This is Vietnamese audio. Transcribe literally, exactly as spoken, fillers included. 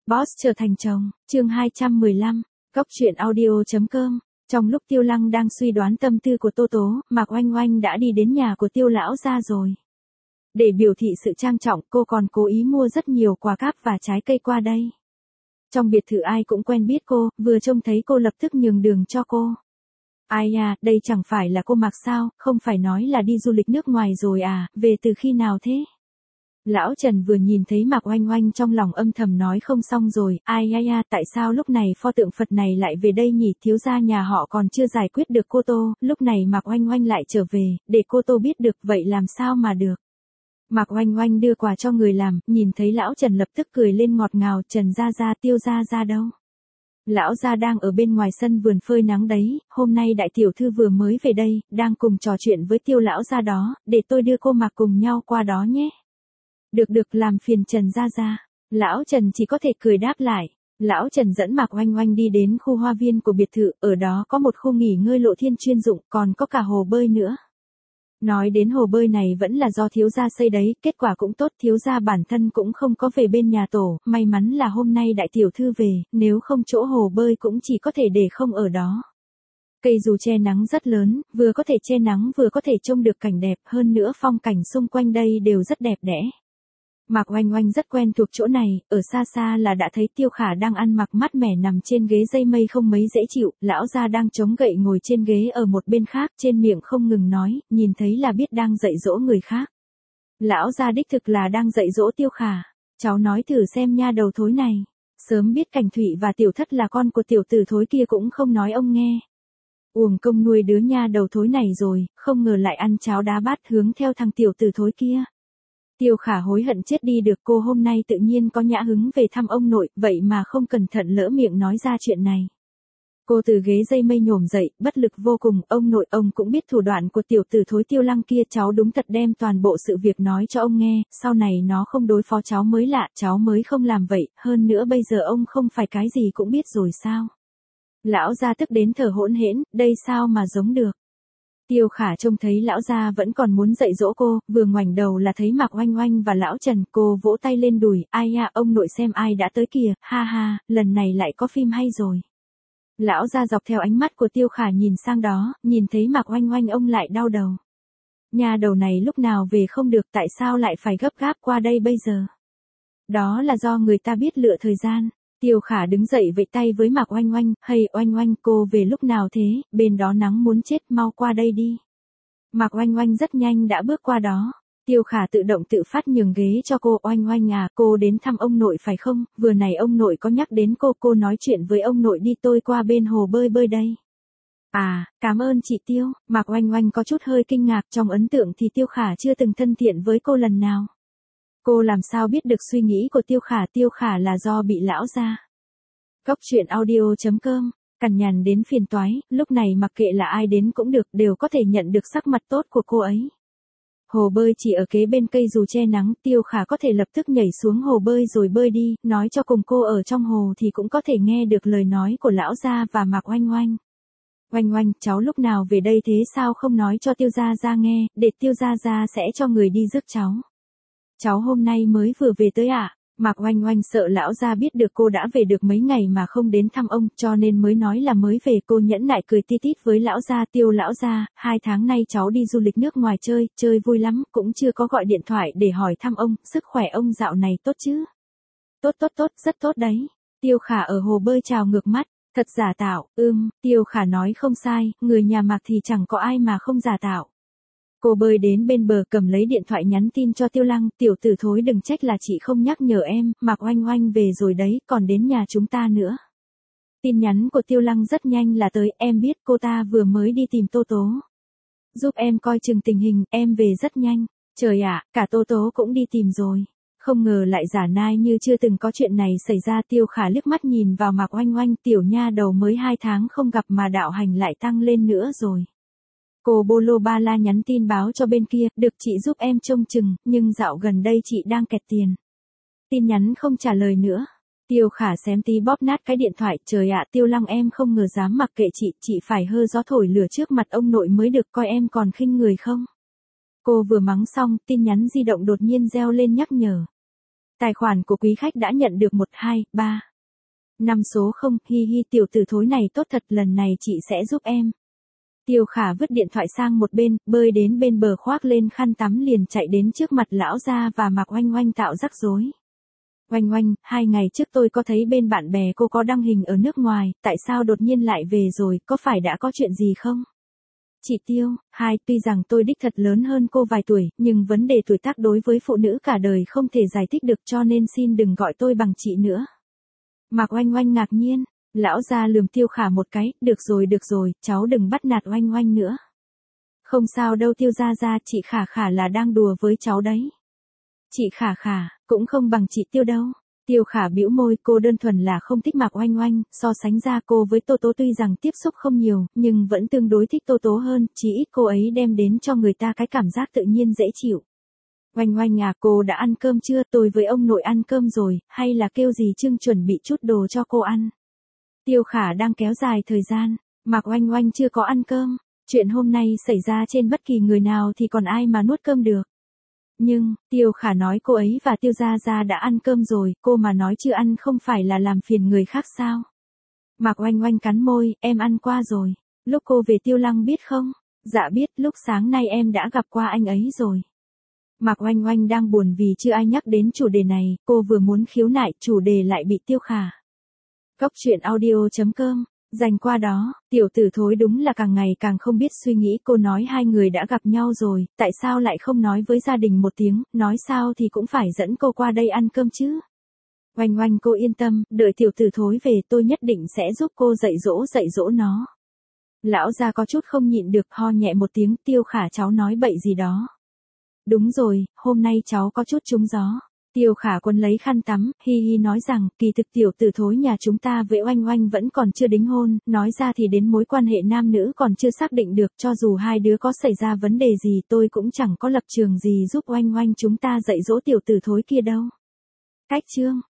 Boss trở thành chồng, chương hai trăm mười lăm, Cóc truyện audio.com. Trong lúc Tiêu Lăng đang suy đoán tâm tư của Tô Tố, Mạc Oanh Oanh đã đi đến nhà của Tiêu lão gia rồi. Để biểu thị sự trang trọng, cô còn cố ý mua rất nhiều quà cáp và trái cây qua đây. Trong biệt thự ai cũng quen biết cô, vừa trông thấy cô lập tức nhường đường cho cô. Ai à, đây chẳng phải là cô Mạc sao, không phải nói là đi du lịch nước ngoài rồi à, về từ khi nào thế? Lão Trần vừa nhìn thấy Mạc Oanh Oanh trong lòng âm thầm nói không xong rồi, ai ai à, tại sao lúc này pho tượng Phật này lại về đây nhỉ, thiếu gia nhà họ còn chưa giải quyết được cô Tô, lúc này Mạc Oanh Oanh lại trở về, để cô Tô biết được, vậy làm sao mà được. Mạc Oanh Oanh đưa quà cho người làm, nhìn thấy lão Trần lập tức cười lên ngọt ngào, Trần gia gia, Tiêu gia gia đâu? Lão gia đang ở bên ngoài sân vườn phơi nắng đấy, hôm nay đại tiểu thư vừa mới về đây, đang cùng trò chuyện với Tiêu lão gia đó, để tôi đưa cô Mạc cùng nhau qua đó nhé. Được được, làm phiền Trần gia gia. Lão Trần chỉ có thể cười đáp lại. Lão Trần dẫn Mạc Oanh Oanh đi đến khu hoa viên của biệt thự, ở đó có một khu nghỉ ngơi lộ thiên chuyên dụng, còn có cả hồ bơi nữa. Nói đến hồ bơi này vẫn là do thiếu gia xây đấy, kết quả cũng tốt, thiếu gia bản thân cũng không có về bên nhà tổ, may mắn là hôm nay đại tiểu thư về, nếu không chỗ hồ bơi cũng chỉ có thể để không ở đó. Cây dù che nắng rất lớn, vừa có thể che nắng vừa có thể trông được cảnh đẹp, hơn nữa phong cảnh xung quanh đây đều rất đẹp đẽ. Mạc Oanh Oanh rất quen thuộc chỗ này, ở xa xa là đã thấy Tiêu Khả đang ăn mặc mát mẻ nằm trên ghế dây mây không mấy dễ chịu, lão gia đang chống gậy ngồi trên ghế ở một bên khác, trên miệng không ngừng nói, nhìn thấy là biết đang dạy dỗ người khác. Lão gia đích thực là đang dạy dỗ Tiêu Khả, cháu nói thử xem nha đầu thối này, sớm biết Cảnh Thụy và Tiểu Thất là con của tiểu tử thối kia cũng không nói ông nghe. Uổng công nuôi đứa nha đầu thối này rồi, không ngờ lại ăn cháo đá bát hướng theo thằng tiểu tử thối kia. Tiêu Khả hối hận chết đi được, cô hôm nay tự nhiên có nhã hứng về thăm ông nội, vậy mà không cẩn thận lỡ miệng nói ra chuyện này. Cô từ ghế dây mây nhổm dậy, bất lực vô cùng, ông nội ông cũng biết thủ đoạn của tiểu tử thối Tiêu Lăng kia, cháu đúng thật đem toàn bộ sự việc nói cho ông nghe, sau này nó không đối phó cháu mới lạ, cháu mới không làm vậy, hơn nữa bây giờ ông không phải cái gì cũng biết rồi sao. Lão gia tức đến thở hỗn hển, đây sao mà giống được. Tiêu Khả trông thấy lão gia vẫn còn muốn dạy dỗ cô, vừa ngoảnh đầu là thấy Mạc Oanh Oanh và lão Trần, cô vỗ tay lên đùi, ai à, ông nội xem ai đã tới kìa, ha ha, lần này lại có phim hay rồi. Lão gia dọc theo ánh mắt của Tiêu Khả nhìn sang đó, nhìn thấy Mạc Oanh Oanh ông lại đau đầu. Nhà đầu này lúc nào về không được, tại sao lại phải gấp gáp qua đây bây giờ? Đó là do người ta biết lựa thời gian. Tiêu Khả đứng dậy vẫy tay với Mạc Oanh Oanh, hay Oanh Oanh, cô về lúc nào thế, bên đó nắng muốn chết, mau qua đây đi. Mạc Oanh Oanh rất nhanh đã bước qua đó. Tiêu Khả tự động tự phát nhường ghế cho cô. Oanh Oanh à, cô đến thăm ông nội phải không, vừa này ông nội có nhắc đến cô, cô nói chuyện với ông nội đi, tôi qua bên hồ bơi bơi đây. À, cảm ơn chị Tiêu. Mạc Oanh Oanh có chút hơi kinh ngạc, trong ấn tượng thì Tiêu Khả chưa từng thân thiện với cô lần nào. Cô làm sao biết được suy nghĩ của Tiêu Khả, Tiêu Khả là do bị lão gia. Cóc truyện audio.com, cằn nhằn đến phiền toái, lúc này mặc kệ là ai đến cũng được, đều có thể nhận được sắc mặt tốt của cô ấy. Hồ bơi chỉ ở kế bên cây dù che nắng, Tiêu Khả có thể lập tức nhảy xuống hồ bơi rồi bơi đi, nói cho cùng cô ở trong hồ thì cũng có thể nghe được lời nói của lão gia và Mạc Oanh Oanh. Oanh Oanh, cháu lúc nào về đây thế, sao không nói cho Tiêu gia gia nghe, để Tiêu gia gia sẽ cho người đi rước cháu. Cháu hôm nay mới vừa về tới ạ. À? Mạc Oanh Oanh sợ lão gia biết được cô đã về được mấy ngày mà không đến thăm ông, cho nên mới nói là mới về. Cô nhẫn nại cười ti tít với lão gia. Tiêu lão gia, hai tháng nay cháu đi du lịch nước ngoài chơi, chơi vui lắm, cũng chưa có gọi điện thoại để hỏi thăm ông, sức khỏe ông dạo này tốt chứ? Tốt tốt tốt, rất tốt đấy. Tiêu Khả ở hồ bơi trào ngược mắt, thật giả tạo, ưm, Tiêu Khả nói không sai, người nhà Mạc thì chẳng có ai mà không giả tạo. Cô bơi đến bên bờ cầm lấy điện thoại nhắn tin cho Tiêu Lăng, tiểu tử thối đừng trách là chị không nhắc nhở em, Mạc Oanh Oanh về rồi đấy, còn đến nhà chúng ta nữa. Tin nhắn của Tiêu Lăng rất nhanh là tới, em biết cô ta vừa mới đi tìm Tô Tố. Giúp em coi chừng tình hình, em về rất nhanh. Trời ạ, cả Tô Tố cũng đi tìm rồi. Không ngờ lại giả nai như chưa từng có chuyện này xảy ra. Tiêu Khả liếc mắt nhìn vào Mạc Oanh Oanh, tiểu nha đầu mới hai tháng không gặp mà đạo hành lại tăng lên nữa rồi. Cô bô lô ba la nhắn tin báo cho bên kia, được chị giúp em trông chừng, nhưng dạo gần đây chị đang kẹt tiền. Tin nhắn không trả lời nữa. Tiêu Khả xém tí bóp nát cái điện thoại, trời ạ, Tiêu Lăng em không ngờ dám mặc kệ chị, chị phải hơ gió thổi lửa trước mặt ông nội mới được, coi em còn khinh người không. Cô vừa mắng xong, tin nhắn di động đột nhiên reo lên nhắc nhở. Tài khoản của quý khách đã nhận được một hai ba năm số không, hi hi tiểu tử thối này tốt thật, lần này chị sẽ giúp em. Tiêu Khả vứt điện thoại sang một bên, bơi đến bên bờ khoác lên khăn tắm liền chạy đến trước mặt lão gia và Mạc Oanh Oanh tạo rắc rối. Oanh Oanh, hai ngày trước tôi có thấy bên bạn bè cô có đăng hình ở nước ngoài, tại sao đột nhiên lại về rồi, có phải đã có chuyện gì không? Chị Tiêu, hai, tuy rằng tôi đích thật lớn hơn cô vài tuổi, nhưng vấn đề tuổi tác đối với phụ nữ cả đời không thể giải thích được, cho nên xin đừng gọi tôi bằng chị nữa. Mạc Oanh Oanh ngạc nhiên, lão gia lườm Tiêu Khả một cái, được rồi được rồi, cháu đừng bắt nạt Oanh Oanh nữa. Không sao đâu Tiêu gia gia, chị Khả Khả là đang đùa với cháu đấy. Chị Khả Khả, cũng không bằng chị Tiêu đâu. Tiêu Khả bĩu môi, cô đơn thuần là không thích Mạc Oanh Oanh, so sánh ra cô với Tô Tố tuy rằng tiếp xúc không nhiều, nhưng vẫn tương đối thích Tô Tố hơn, chỉ ít cô ấy đem đến cho người ta cái cảm giác tự nhiên dễ chịu. Oanh Oanh à, cô đã ăn cơm chưa? Tôi với ông nội ăn cơm rồi, hay là kêu dì Trương chuẩn bị chút đồ cho cô ăn? Tiêu Khả đang kéo dài thời gian, Mạc Oanh Oanh chưa có ăn cơm, chuyện hôm nay xảy ra trên bất kỳ người nào thì còn ai mà nuốt cơm được. Nhưng, Tiêu Khả nói cô ấy và Tiêu Gia Gia đã ăn cơm rồi, cô mà nói chưa ăn không phải là làm phiền người khác sao? Mạc Oanh Oanh cắn môi, em ăn qua rồi. Lúc cô về Tiêu Lăng biết không? Dạ biết, lúc sáng nay em đã gặp qua anh ấy rồi. Mạc Oanh Oanh đang buồn vì chưa ai nhắc đến chủ đề này, cô vừa muốn khiếu nại, chủ đề lại bị Tiêu Khả. Cốc truyện audio chấm com dành qua đó, tiểu tử thối đúng là càng ngày càng không biết suy nghĩ, cô nói hai người đã gặp nhau rồi, tại sao lại không nói với gia đình một tiếng, nói sao thì cũng phải dẫn cô qua đây ăn cơm chứ. Oanh Oanh cô yên tâm, đợi tiểu tử thối về tôi nhất định sẽ giúp cô dạy dỗ dạy dỗ nó. Lão gia có chút không nhịn được, ho nhẹ một tiếng, Tiêu Khả cháu nói bậy gì đó. Đúng rồi, hôm nay cháu có chút trúng gió. Tiêu Khả quấn lấy khăn tắm, hi hi nói rằng, kỳ thực tiểu tử thối nhà chúng ta với Oanh Oanh vẫn còn chưa đính hôn, nói ra thì đến mối quan hệ nam nữ còn chưa xác định được, cho dù hai đứa có xảy ra vấn đề gì tôi cũng chẳng có lập trường gì giúp Oanh Oanh chúng ta dạy dỗ tiểu tử thối kia đâu. Cách chương